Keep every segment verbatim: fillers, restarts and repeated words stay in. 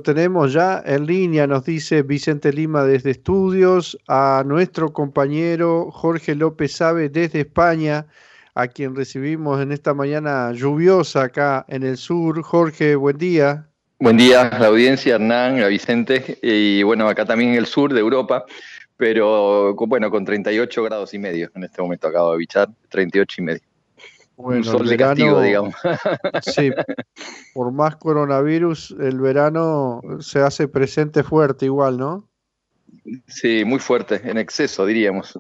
tenemos ya en línea, nos dice Vicente Lima desde Estudios, a nuestro compañero Jorge López Sabe desde España, a quien recibimos en esta mañana lluviosa acá en el sur. Jorge, buen día. Buen día a la audiencia, Hernán, a Vicente, y bueno, acá también en el sur de Europa, pero bueno, con treinta y ocho grados y medio en este momento acabo de bichar, treinta y ocho y medio. Bueno, un sol el de verano, castigo, digamos. sí, por más coronavirus, el verano se hace presente fuerte igual, ¿no? Sí, muy fuerte, en exceso, diríamos.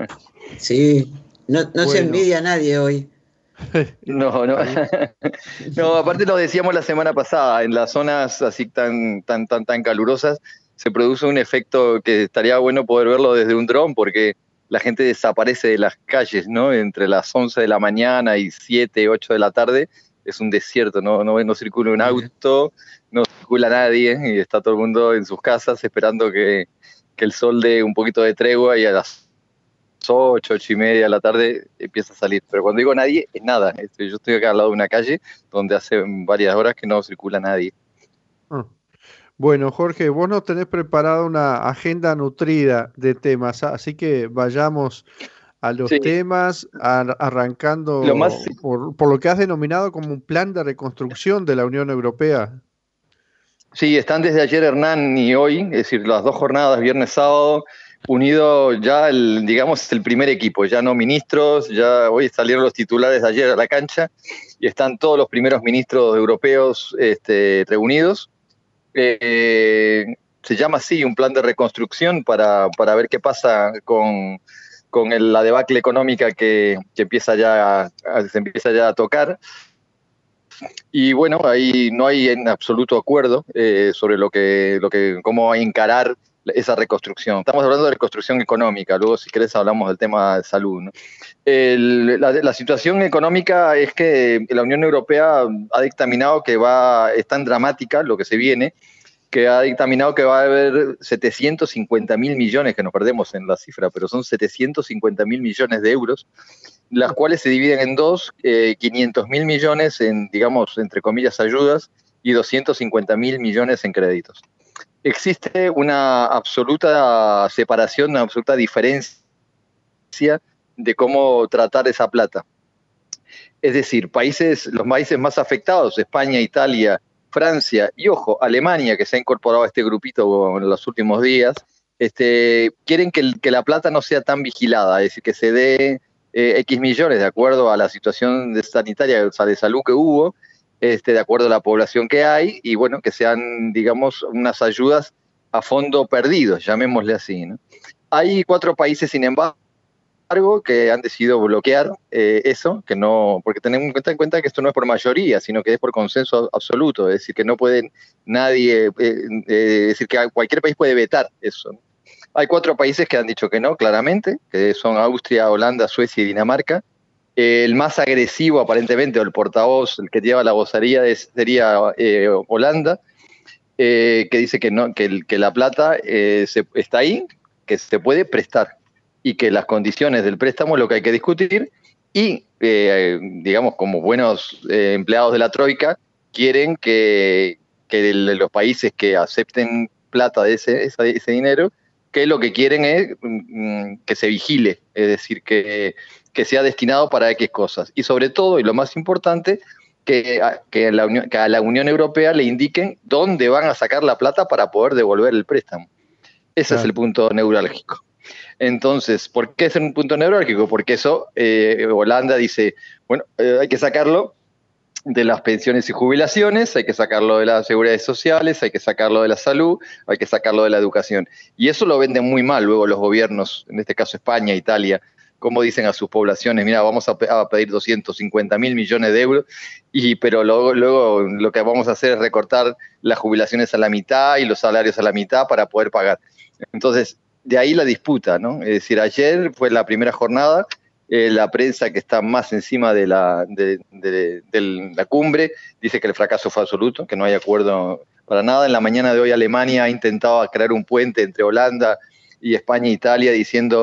Sí, no, no se Bueno, envidia a nadie hoy. No, no. ahí, No, aparte lo decíamos la semana pasada, en las zonas así tan, tan, tan, tan calurosas se produce un efecto que estaría bueno poder verlo desde un dron, porque la gente desaparece de las calles, ¿no? Entre las once de la mañana y siete, ocho de la tarde, es un desierto, no, no, no circula un auto, no circula nadie, y está todo el mundo en sus casas esperando que, que el sol dé un poquito de tregua, y a las ocho, ocho y media de la tarde empieza a salir. Pero cuando digo nadie, es nada. Yo estoy acá al lado de una calle donde hace varias horas que no circula nadie. ah. Bueno, Jorge, vos nos tenés preparada una agenda nutrida de temas, a- así que vayamos a los Sí, temas, ar- lo más, arrancando por, por lo que has denominado como un plan de reconstrucción de la Unión Europea. sí, están desde ayer Hernán y hoy, es decir, las dos jornadas, viernes, sábado, unido ya, el, digamos, el primer equipo, ya no ministros, ya hoy salieron los titulares de ayer a la cancha y están todos los primeros ministros europeos este, reunidos. Eh, se llama así, un plan de reconstrucción para, para ver qué pasa con, con el, la debacle económica que, que empieza ya a, se empieza ya a tocar. Y bueno, ahí no hay en absoluto acuerdo eh, sobre lo que, lo que, cómo encarar esa reconstrucción. Estamos hablando de reconstrucción económica, luego si querés hablamos del tema de salud, ¿no? El, la, la situación económica es que la Unión Europea ha dictaminado que va, es tan dramática lo que se viene, que ha dictaminado que va a haber setecientos cincuenta mil millones, que nos perdemos en la cifra, pero son setecientos cincuenta mil millones de euros, las cuales se dividen en dos, eh, quinientos mil millones en, digamos, entre comillas, ayudas, y doscientos cincuenta mil millones en créditos. Existe una absoluta separación, una absoluta diferencia de cómo tratar esa plata. Es decir, países, los países más afectados, España, Italia, Francia y, ojo, Alemania, que se ha incorporado a este grupito en los últimos días, este, quieren que, el, que la plata no sea tan vigilada, es decir, que se dé eh, X millones de acuerdo a la situación de sanitaria, o sea, de salud que hubo, este, de acuerdo a la población que hay, y bueno, que sean, digamos, unas ayudas a fondo perdido, llamémosle así, ¿no? Hay cuatro países, sin embargo, que han decidido bloquear eh, eso, que no, porque tenemos en cuenta, en cuenta que esto no es por mayoría, sino que es por consenso absoluto, es decir, que no puede nadie, eh, eh, decir que cualquier país puede vetar eso, ¿no? Hay cuatro países que han dicho que no, claramente, que son Austria, Holanda, Suecia y Dinamarca. Eh, el más agresivo, aparentemente, o el portavoz, el que lleva la vocería, es, sería eh, Holanda, eh, que dice que, no, que, el, que la plata eh, se, está ahí, que se puede prestar, y que las condiciones del préstamo es lo que hay que discutir, y, eh, digamos, como buenos eh, empleados de la Troika, quieren que, que el, los países que acepten plata de ese, ese, ese dinero, que lo que quieren es mm, que se vigile, es decir, que, que sea destinado para X cosas. Y sobre todo, y lo más importante, que a, que, la Unión, que a la Unión Europea le indiquen dónde van a sacar la plata para poder devolver el préstamo. Ese Claro. es el punto neurálgico. Entonces, ¿por qué es un punto neurálgico? Porque eso, eh, Holanda dice, bueno, eh, hay que sacarlo de las pensiones y jubilaciones, hay que sacarlo de las seguridades sociales, hay que sacarlo de la salud, hay que sacarlo de la educación. Y eso lo venden muy mal luego los gobiernos, en este caso España, Italia, como dicen a sus poblaciones, mira, vamos a, pe a pedir doscientos cincuenta mil millones de euros, y, pero luego, luego lo que vamos a hacer es recortar las jubilaciones a la mitad y los salarios a la mitad para poder pagar. Entonces, de ahí la disputa, ¿no? Es decir, ayer fue la primera jornada, eh, la prensa que está más encima de la, de, de, de la cumbre dice que el fracaso fue absoluto, que no hay acuerdo para nada. En la mañana de hoy Alemania ha intentado crear un puente entre Holanda y España e Italia, diciendo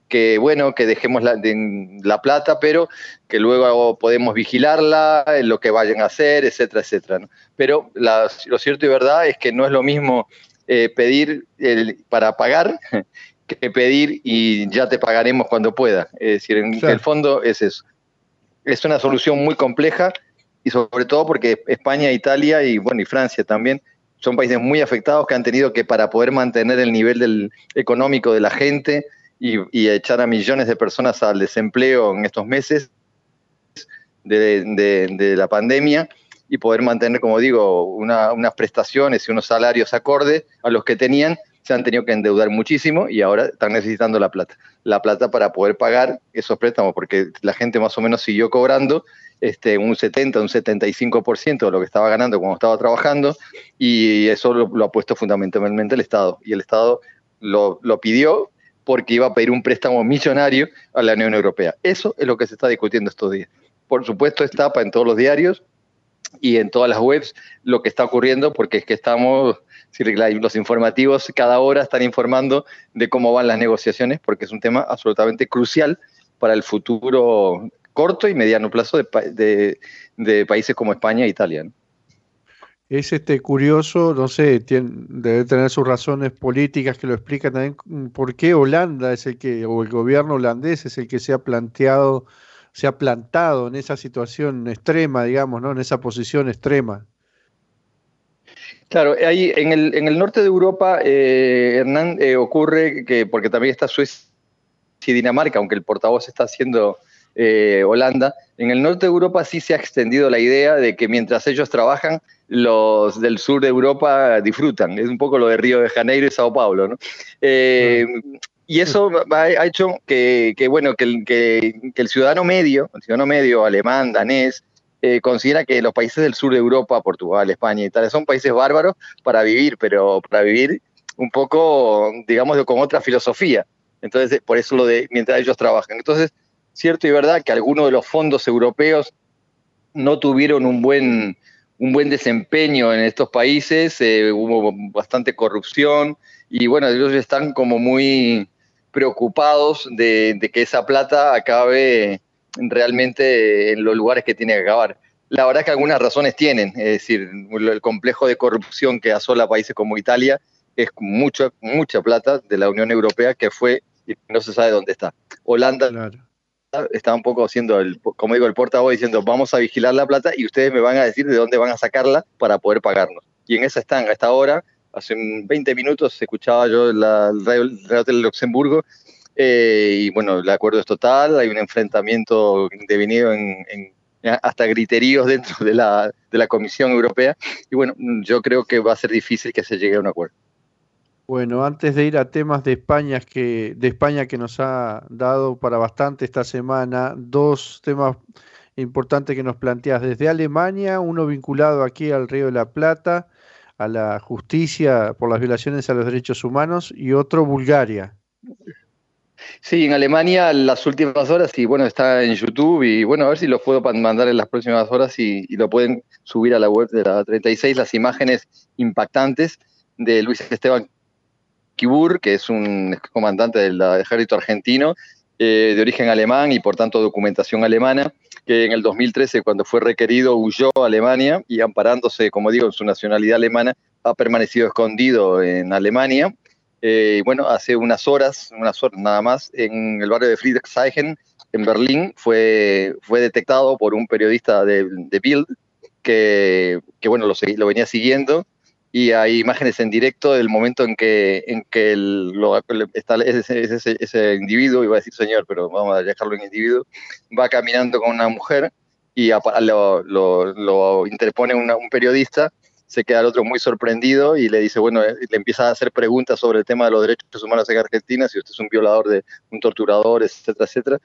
que bueno, que dejemos la, de, la plata, pero que luego podemos vigilarla, lo que vayan a hacer, etcétera, etcétera, ¿no? Pero la, lo cierto y verdad es que no es lo mismo eh, pedir el, para pagar que pedir y ya te pagaremos cuando pueda. Es decir, en claro. el fondo es eso. Es una solución muy compleja y sobre todo porque España, Italia y, bueno, y Francia también son países muy afectados que han tenido que, para poder mantener el nivel del, económico de la gente y, y echar a millones de personas al desempleo en estos meses de, de, de la pandemia y poder mantener, como digo, una, unas prestaciones y unos salarios acordes a los que tenían, se han tenido que endeudar muchísimo y ahora están necesitando la plata. La plata para poder pagar esos préstamos, porque la gente más o menos siguió cobrando este, un setenta, un setenta y cinco por ciento de lo que estaba ganando cuando estaba trabajando, y eso lo, lo ha puesto fundamentalmente el Estado. Y el Estado lo, lo pidió porque iba a pedir un préstamo millonario a la Unión Europea. Eso es lo que se está discutiendo estos días. Por supuesto, está en todos los diarios y en todas las webs lo que está ocurriendo, porque es que estamos... los informativos cada hora están informando de cómo van las negociaciones, porque es un tema absolutamente crucial para el futuro corto y mediano plazo de, de, de países como España e Italia, ¿no? Es este curioso, no sé, tiene, debe tener sus razones políticas que lo explican también por qué Holanda es el que, o el gobierno holandés es el que se ha planteado, se ha plantado en esa situación extrema, digamos, ¿no? En esa posición extrema. Claro, ahí en el, en el norte de Europa, eh, Hernán, eh, ocurre que, porque también está Suecia y Dinamarca, aunque el portavoz está haciendo eh, Holanda, en el norte de Europa sí se ha extendido la idea de que mientras ellos trabajan, los del sur de Europa disfrutan. Es un poco lo de Río de Janeiro y Sao Paulo, ¿no? Eh, ah. Y eso ha hecho que, que bueno, que el, que, que el ciudadano medio, el ciudadano medio alemán, danés, Eh, considera que los países del sur de Europa, Portugal, España y tal, son países bárbaros para vivir, pero para vivir un poco, digamos, con otra filosofía. Entonces, por eso lo de mientras ellos trabajan. Entonces, cierto y verdad que algunos de los fondos europeos no tuvieron un buen, un buen desempeño en estos países, eh, hubo bastante corrupción y bueno, ellos están como muy preocupados de, de que esa plata acabe realmente en los lugares que tiene que acabar. La verdad es que algunas razones tienen, es decir, el complejo de corrupción que asola países como Italia es mucha, mucha plata de la Unión Europea que fue y no se sabe dónde está. Holanda claro. está un poco haciendo, el, como digo, el portavoz diciendo vamos a vigilar la plata y ustedes me van a decir de dónde van a sacarla para poder pagarnos. Y en esa están, a esta hora, hace veinte minutos escuchaba yo la, el Radio, Radio Tele Luxemburgo. Eh, y bueno, el acuerdo es total, hay un enfrentamiento devenido en, en hasta griteríos dentro de la, de la Comisión Europea y bueno, yo creo que va a ser difícil que se llegue a un acuerdo. Bueno, antes de ir a temas de España que, de España que nos ha dado para bastante esta semana, dos temas importantes que nos planteas desde Alemania, uno vinculado aquí al Río de la Plata, a la justicia por las violaciones a los derechos humanos, y otro Bulgaria. Sí, en Alemania las últimas horas, y bueno, está en YouTube, y bueno, a ver si lo puedo mandar en las próximas horas y, y lo pueden subir a la web de la treinta y seis, las imágenes impactantes de Luis Esteban Kibur, que es un comandante del ejército argentino, eh, de origen alemán y por tanto documentación alemana, que en el dos mil trece, cuando fue requerido, huyó a Alemania y amparándose, como digo, en su nacionalidad alemana, ha permanecido escondido en Alemania. Eh, y bueno, hace unas horas, unas horas nada más, en el barrio de Friedrichshain, en Berlín, fue, fue detectado por un periodista de, de Bild, que, que bueno, lo, lo venía siguiendo, y hay imágenes en directo del momento en que, en que el, lo, está ese, ese, ese individuo, iba a decir señor, pero vamos a dejarlo en individuo, va caminando con una mujer y a, lo, lo, lo interpone una, un periodista. Se queda el otro muy sorprendido y le dice, bueno, le empieza a hacer preguntas sobre el tema de los derechos humanos en Argentina, si usted es un violador, de un torturador, etcétera, etcétera.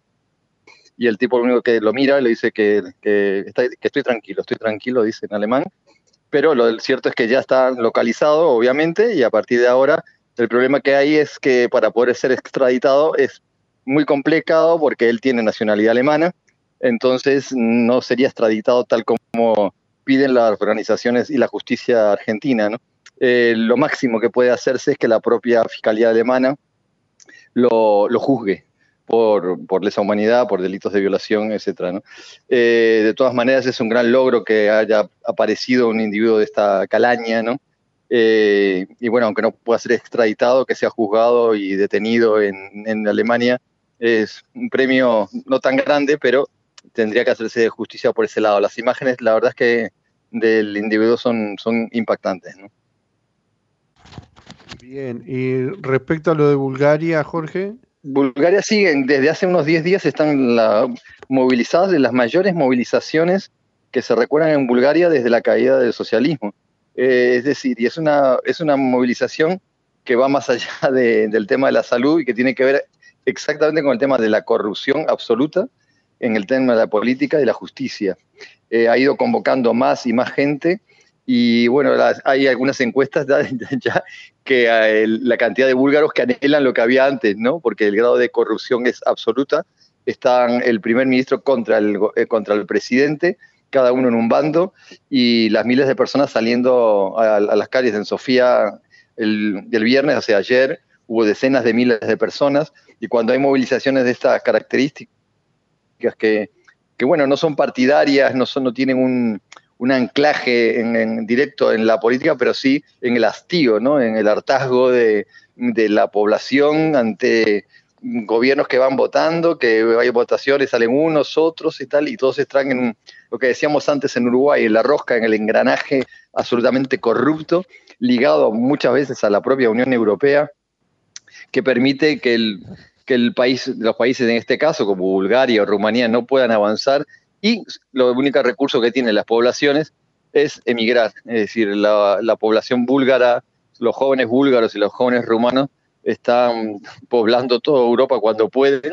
Y el tipo lo único que lo mira le dice que, que, está, que estoy tranquilo, estoy tranquilo, dice en alemán. Pero lo cierto es que ya está localizado, obviamente, y a partir de ahora el problema que hay es que para poder ser extraditado es muy complicado porque él tiene nacionalidad alemana, entonces no sería extraditado tal como piden las organizaciones y la justicia argentina, ¿no? Eh, lo máximo que puede hacerse es que la propia Fiscalía alemana lo, lo juzgue por, por lesa humanidad, por delitos de violación, etcétera, ¿no? Eh, de todas maneras, es un gran logro que haya aparecido un individuo de esta calaña, ¿no? Eh, y bueno, aunque no pueda ser extraditado, que sea juzgado y detenido en, en Alemania, es un premio no tan grande, pero tendría que hacerse justicia por ese lado. Las imágenes, la verdad es que del individuo son, son impactantes, ¿no? Bien, y respecto a lo de Bulgaria, Jorge. Bulgaria sigue, desde hace unos diez días están la, movilizadas de las mayores movilizaciones que se recuerdan en Bulgaria desde la caída del socialismo. Eh, es decir, y es una, es una movilización que va más allá de, del tema de la salud y que tiene que ver exactamente con el tema de la corrupción absoluta en el tema de la política y la justicia. Eh, ha ido convocando más y más gente y bueno, las, hay algunas encuestas ya, ya que eh, la cantidad de búlgaros que anhelan lo que había antes, ¿no? Porque el grado de corrupción es absoluta. Están el primer ministro contra el, eh, contra el presidente, cada uno en un bando, y las miles de personas saliendo a, a las calles. En Sofía el, el viernes, o sea, ayer, hubo decenas de miles de personas, y cuando hay movilizaciones de estas características que, que bueno, no son partidarias, no, son, no tienen un, un anclaje en, en directo en la política, pero sí en el hastío, ¿no? En el hartazgo de, de la población ante gobiernos que van votando, que hay votaciones, salen unos, otros y tal, y todos están en lo que decíamos antes en Uruguay, en la rosca, en el engranaje absolutamente corrupto, ligado muchas veces a la propia Unión Europea, que permite que el, que el país, los países en este caso, como Bulgaria o Rumanía, no puedan avanzar, y lo único recurso que tienen las poblaciones es emigrar. Es decir, la, la población búlgara, los jóvenes búlgaros y los jóvenes rumanos están poblando toda Europa cuando pueden.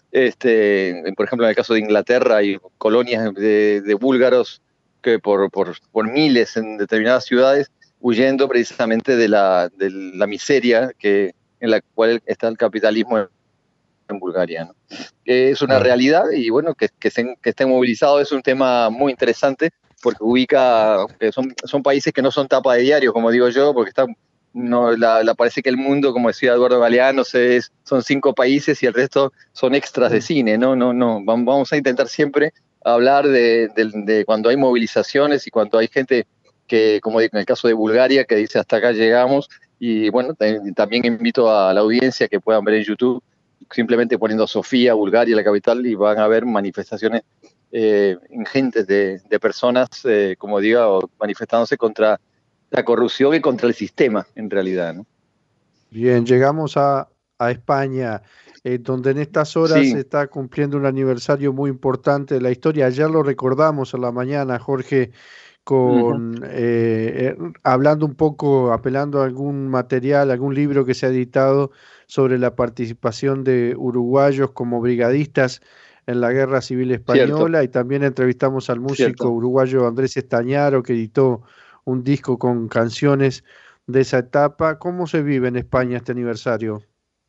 Este, por ejemplo, en el caso de Inglaterra hay colonias de, de búlgaros que por, por, por miles en determinadas ciudades, huyendo precisamente de la, de la miseria que, en la cual está el capitalismo en Bulgaria, ¿no? Que es una Claro. realidad y bueno, que, que, se, que estén movilizados es un tema muy interesante porque ubica, que son, son países que no son tapa de diario, como digo yo, porque están, no, la, la, parece que el mundo, como decía Eduardo Galeano, se, es, son cinco países y el resto son extras de cine, ¿no? No, no, vamos a intentar siempre hablar de, de, de cuando hay movilizaciones y cuando hay gente que, como digo, en el caso de Bulgaria, que dice hasta acá llegamos, y bueno, también invito a la audiencia que puedan ver en YouTube, simplemente poniendo Sofía, Bulgaria, la capital, y van a ver manifestaciones eh, ingentes de, de personas, eh, como digo, manifestándose contra la corrupción y contra el sistema, en realidad, ¿no? Bien, llegamos a, a España, eh, donde en estas horas Sí. se está cumpliendo un aniversario muy importante de la historia. Ayer lo recordamos a la mañana, Jorge, con Uh-huh. eh, eh, hablando un poco, apelando a algún material, algún libro que se ha editado sobre la participación de uruguayos como brigadistas en la Guerra Civil Cierto, Española, y también entrevistamos al músico cierto. uruguayo Andrés Estañaro, que editó un disco con canciones de esa etapa. ¿Cómo se vive en España este aniversario?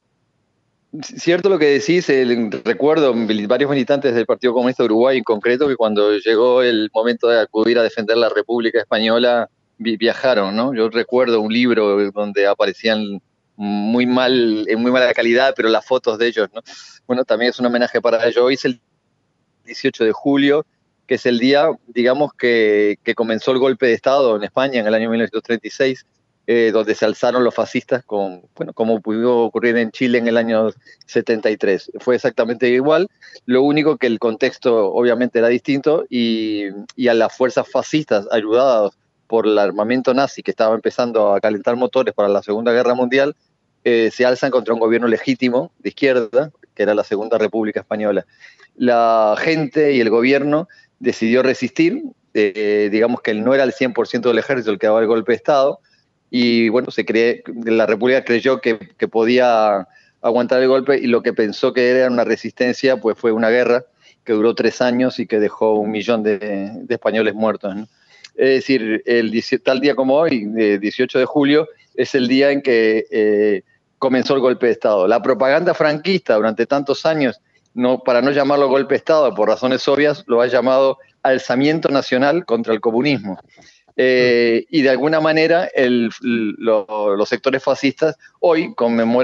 Cierto lo que decís, el, recuerdo varios militantes del Partido Comunista de Uruguay en concreto que cuando llegó el momento de acudir a defender la República Española vi, viajaron, ¿no? Yo recuerdo un libro donde aparecían muy mal, en muy mala calidad, pero las fotos de ellos, ¿no? Bueno, también es un homenaje para ellos. Hoy es el dieciocho de julio, que es el día, digamos, que, que comenzó el golpe de Estado en España en el año mil novecientos treinta y seis, eh, donde se alzaron los fascistas, con, bueno, como pudo ocurrir en Chile en el año setenta y tres. Fue exactamente igual, lo único que el contexto obviamente era distinto y, y a las fuerzas fascistas ayudadas por el armamento nazi que estaba empezando a calentar motores para la Segunda Guerra Mundial, eh, se alzan contra un gobierno legítimo de izquierda, que era la Segunda República Española. La gente y el gobierno decidió resistir, eh, digamos que no era el cien por ciento del ejército el que daba el golpe de Estado, y bueno, se cree, la República creyó que, que podía aguantar el golpe y lo que pensó que era una resistencia, pues fue una guerra que duró tres años y que dejó un millón de, de españoles muertos, ¿no? Es decir, el, tal día como hoy, dieciocho de julio, es el día en que eh, comenzó el golpe de Estado. La propaganda franquista durante tantos años, no, para no llamarlo golpe de Estado, por razones obvias, lo ha llamado alzamiento nacional contra el comunismo. Eh, y de alguna manera el, lo, los sectores fascistas hoy conmemoran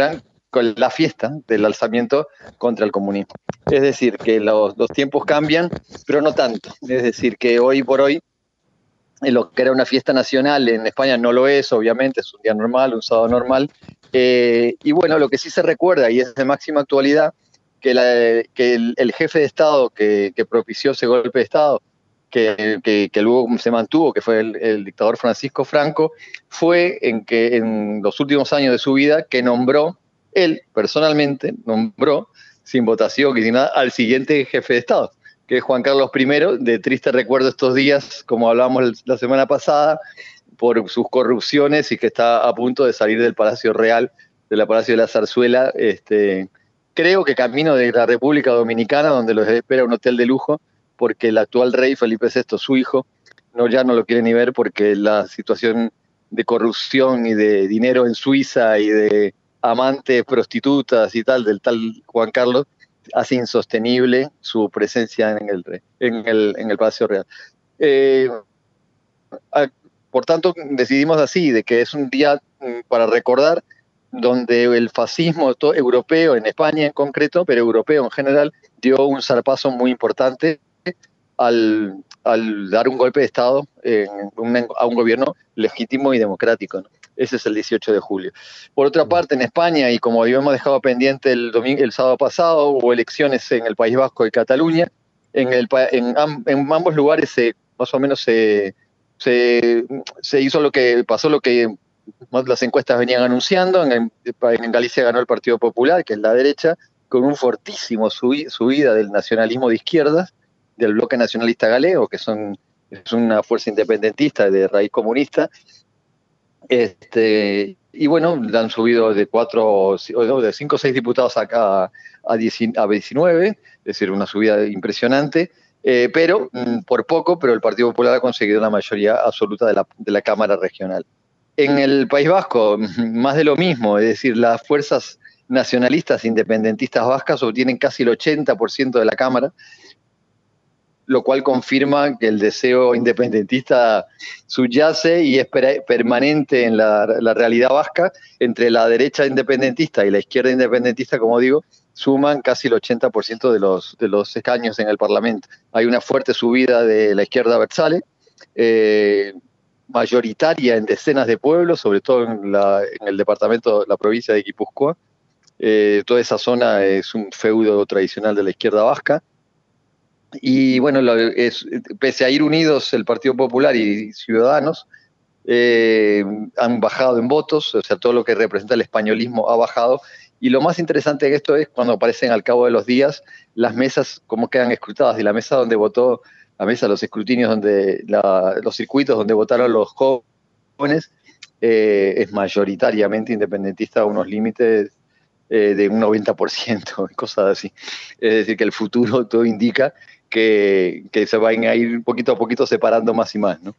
con la fiesta del alzamiento contra el comunismo. Es decir, que los, los tiempos cambian, pero no tanto. Es decir, que hoy por hoy, en lo que era una fiesta nacional en España no lo es, obviamente, es un día normal, un sábado normal. Eh, y bueno, lo que sí se recuerda, y es de máxima actualidad, que, la, que el, el jefe de Estado que, que propició ese golpe de Estado, que, que, que luego se mantuvo, que fue el, el dictador Francisco Franco, fue en que en los últimos años de su vida que nombró, él personalmente nombró, sin votación y sin nada, al siguiente jefe de Estado, que es Juan Carlos primero, de triste recuerdo estos días, como hablábamos la semana pasada, por sus corrupciones y que está a punto de salir del Palacio Real, del Palacio de la Zarzuela, este, creo que camino de la República Dominicana, donde los espera un hotel de lujo, porque el actual rey Felipe sexto, su hijo, no, ya no lo quiere ni ver porque la situación de corrupción y de dinero en Suiza y de amantes, prostitutas y tal, del tal Juan Carlos, hace insostenible su presencia en el, en el, en el Palacio Real. Eh, por tanto, decidimos así, de que es un día para recordar donde el fascismo europeo, en España en concreto, pero europeo en general, dio un zarpazo muy importante al, al dar un golpe de Estado en un, a un gobierno legítimo y democrático, ¿no? Ese es el dieciocho de julio. Por otra parte, en España, y como habíamos dejado pendiente el, domingo, el sábado pasado, hubo elecciones en el País Vasco y Cataluña. En, el, en, en ambos lugares se, más o menos se, se, se hizo lo que pasó, lo que las encuestas venían anunciando. En, en Galicia ganó el Partido Popular, que es la derecha, con un fortísimo subi, subida del nacionalismo de izquierdas, del bloque nacionalista galego, que son, es una fuerza independentista de raíz comunista. Este, y bueno, han subido de cuatro, de cinco o seis diputados acá a diecinueve, es decir, una subida impresionante, eh, pero mm, por poco, pero el Partido Popular ha conseguido la mayoría absoluta de la, de la Cámara Regional. En el País Vasco, más de lo mismo, es decir, las fuerzas nacionalistas independentistas vascas obtienen casi el ochenta por ciento de la Cámara, lo cual confirma que el deseo independentista subyace y es permanente en la, la realidad vasca. Entre la derecha independentista y la izquierda independentista, como digo, suman casi el ochenta por ciento de los, de los escaños en el Parlamento. Hay una fuerte subida de la izquierda abertzale, eh, mayoritaria en decenas de pueblos, sobre todo en, la, en el departamento, la provincia de Guipúzcoa. Eh, toda esa zona es un feudo tradicional de la izquierda vasca. Y bueno, lo, es, pese a ir unidos el Partido Popular y Ciudadanos, eh, han bajado en votos, o sea, todo lo que representa el españolismo ha bajado. Y lo más interesante de esto es cuando aparecen al cabo de los días las mesas, cómo quedan escrutadas. Y la mesa donde votó, la mesa, los escrutinios, donde la, los circuitos donde votaron los jóvenes, eh, es mayoritariamente independentista a unos límites eh, de un noventa por ciento, cosas así. Es decir, que el futuro todo indica que, que se van a ir poquito a poquito separando más y más, ¿no?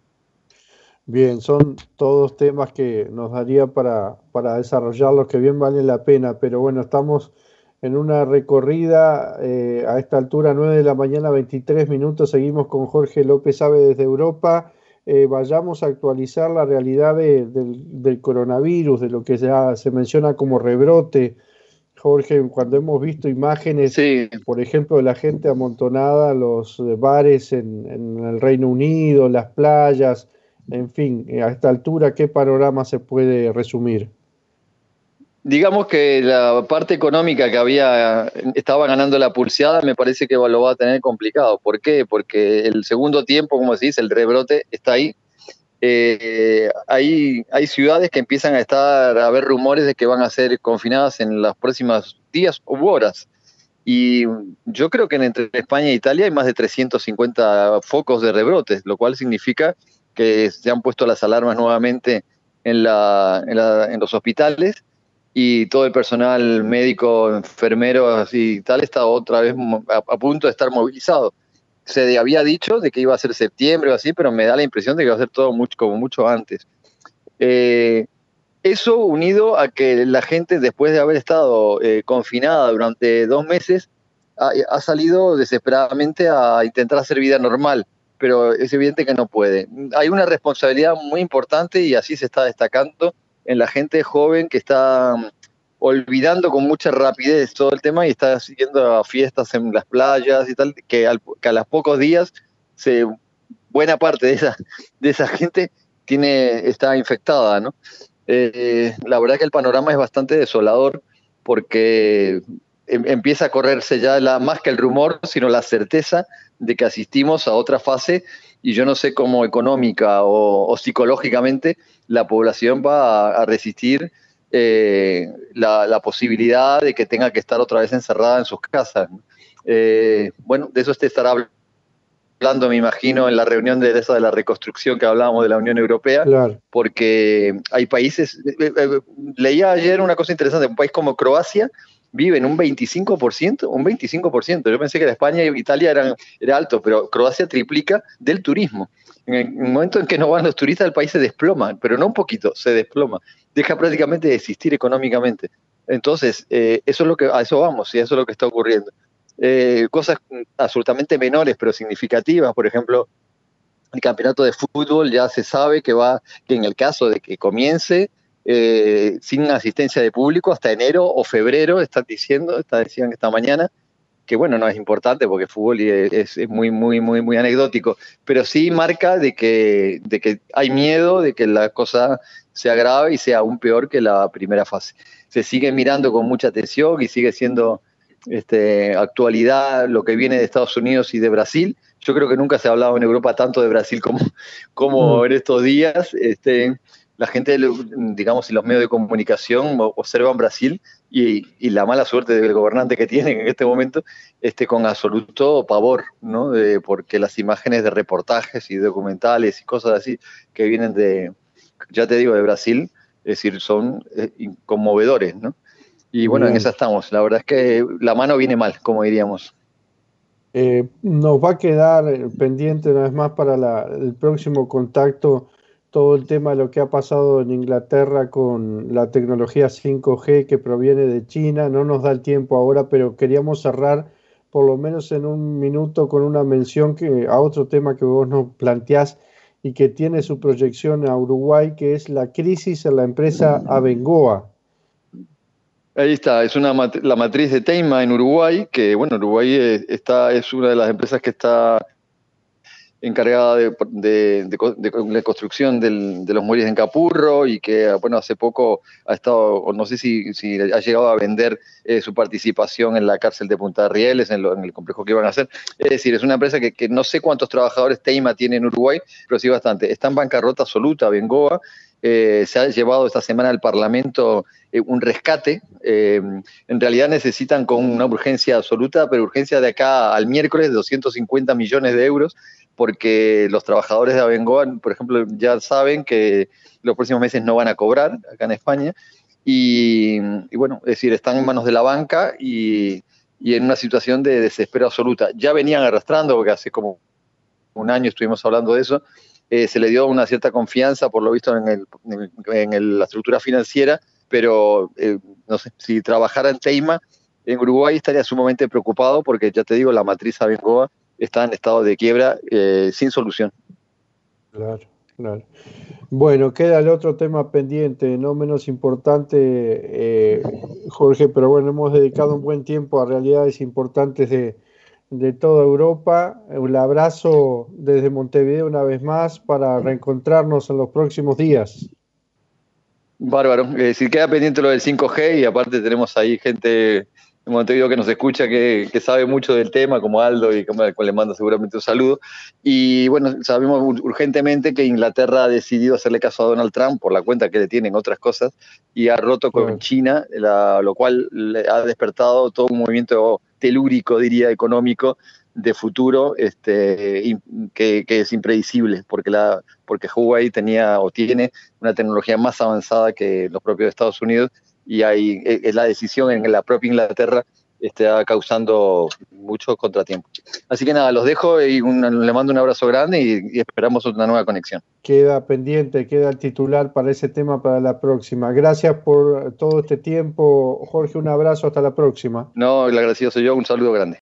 Bien, son todos temas que nos daría para, para desarrollarlos, que bien vale la pena, pero bueno, estamos en una recorrida eh, a esta altura, nueve de la mañana, veintitrés minutos, seguimos con Jorge López Sabe desde Europa. Eh, vayamos a actualizar la realidad de, del, del coronavirus, de lo que ya se menciona como rebrote. Jorge, cuando hemos visto imágenes, sí, por ejemplo, de la gente amontonada, los bares en, en el Reino Unido, las playas, en fin, a esta altura, ¿qué panorama se puede resumir? Digamos que la parte económica que había estaba ganando la pulseada, me parece que lo va a tener complicado. ¿Por qué? Porque el segundo tiempo, como se dice, el rebrote está ahí. Eh, hay, hay ciudades que empiezan a estar a haber rumores de que van a ser confinadas en los próximos días u horas. Y yo creo que entre España e Italia hay más de trescientos cincuenta focos de rebrotes, lo cual significa que se han puesto las alarmas nuevamente en, la, en, la, en los hospitales, y todo el personal médico, enfermero y tal está otra vez a, a punto de estar movilizado. Se había dicho de que iba a ser septiembre o así, pero me da la impresión de que va a ser todo mucho, como mucho antes. Eh, eso unido a que la gente, después de haber estado eh, confinada durante dos meses, ha, ha salido desesperadamente a intentar hacer vida normal, pero es evidente que no puede. Hay una responsabilidad muy importante, y así se está destacando, en la gente joven que está olvidando con mucha rapidez todo el tema y está siguiendo a fiestas en las playas y tal, que, al, que a los pocos días se, buena parte de esa, de esa gente tiene, está infectada, ¿no? Eh, la verdad que el panorama es bastante desolador porque em, empieza a correrse ya la, más que el rumor, sino la certeza de que asistimos a otra fase y yo no sé cómo económica o, o psicológicamente la población va a, a resistir eh, la, la posibilidad de que tenga que estar otra vez encerrada en sus casas. Eh, bueno, de eso te estará hablando, me imagino, en la reunión de esa de la reconstrucción que hablábamos de la Unión Europea, Claro. porque hay países, eh, eh, leía ayer una cosa interesante, un país como Croacia vive en un veinticinco por ciento, un veinticinco por ciento. Yo pensé que España y Italia eran, era alto, pero Croacia triplica del turismo. En el, en el momento en que no van los turistas, el país se desploma, pero no un poquito, se desploma. Deja prácticamente de existir económicamente. Entonces, eh, eso es lo que, a eso vamos y eso es lo que está ocurriendo. Eh, cosas absolutamente menores pero significativas, por ejemplo, el campeonato de fútbol ya se sabe que va, que en el caso de que comience eh, sin asistencia de público hasta enero o febrero, están diciendo, está, decían esta mañana, que bueno, no es importante porque el fútbol es, es muy, muy, muy, muy anecdótico, pero sí marca de que, de que hay miedo de que la cosa se agrave y sea aún peor que la primera fase. Se sigue mirando con mucha atención y sigue siendo este, actualidad lo que viene de Estados Unidos y de Brasil. Yo creo que nunca se ha hablado en Europa tanto de Brasil como, como mm. en estos días. Este, la gente, digamos, y los medios de comunicación observan Brasil y, y la mala suerte del gobernante que tienen en este momento este, con absoluto pavor, ¿no? De, porque las imágenes de reportajes y documentales y cosas así que vienen de, ya te digo, de Brasil, es decir, son eh, conmovedores, ¿no? Y bueno, Bien. en esa estamos. La verdad es que la mano viene mal, como diríamos. Eh, nos va a quedar pendiente una vez más para la, el próximo contacto todo el tema de lo que ha pasado en Inglaterra con la tecnología cinco G que proviene de China. No nos da el tiempo ahora, pero queríamos cerrar por lo menos en un minuto con una mención que, a otro tema que vos nos planteás y que tiene su proyección a Uruguay, que es la crisis en la empresa Abengoa. Ahí está, es una mat la matriz de Teima en Uruguay, que bueno, Uruguay es, está, es una de las empresas que está encargada de, de, de, de la construcción del, de los muelles en Capurro y que, bueno, hace poco ha estado, no sé si, si ha llegado a vender eh, su participación en la cárcel de Punta Rieles, en, lo, en el complejo que iban a hacer. Es decir, es una empresa que, que no sé cuántos trabajadores Teima tiene en Uruguay, pero sí bastante. Está en bancarrota absoluta, Abengoa. Eh, se ha llevado esta semana al Parlamento eh, un rescate. Eh, en realidad necesitan con una urgencia absoluta, pero urgencia de acá al miércoles de doscientos cincuenta millones de euros, porque los trabajadores de Abengoa, por ejemplo, ya saben que los próximos meses no van a cobrar acá en España. Y, y bueno, es decir, están en manos de la banca y, y en una situación de desespero absoluta. Ya venían arrastrando, porque hace como un año estuvimos hablando de eso. Eh, se le dio una cierta confianza, por lo visto, en, el, en el, la estructura financiera, pero eh, no sé, si trabajara en Teima, en Uruguay estaría sumamente preocupado porque, ya te digo, la matriz Abengoa está en estado de quiebra eh, sin solución. Claro, claro. Bueno, queda el otro tema pendiente, no menos importante, eh, Jorge, pero bueno, hemos dedicado un buen tiempo a realidades importantes de, de toda Europa. Un abrazo desde Montevideo una vez más para reencontrarnos en los próximos días. Bárbaro. Eh, si queda pendiente lo del cinco G y aparte tenemos ahí gente en Montevideo que nos escucha, que, que sabe mucho del tema, como Aldo, y como le manda seguramente un saludo. Y bueno, sabemos urgentemente que Inglaterra ha decidido hacerle caso a Donald Trump por la cuenta que le tienen otras cosas y ha roto con claro. China, la, lo cual le ha despertado todo un movimiento telúrico, diría, económico de futuro, este, que, que es impredecible, porque, la, porque Huawei tenía o tiene una tecnología más avanzada que los propios Estados Unidos, y hay, es la decisión en la propia Inglaterra está causando muchos contratiempos. Así que nada, los dejo y un, le mando un abrazo grande y, y esperamos una nueva conexión. Queda pendiente, queda el titular para ese tema para la próxima. Gracias por todo este tiempo, Jorge, un abrazo, hasta la próxima. No, el agradecido soy yo, un saludo grande.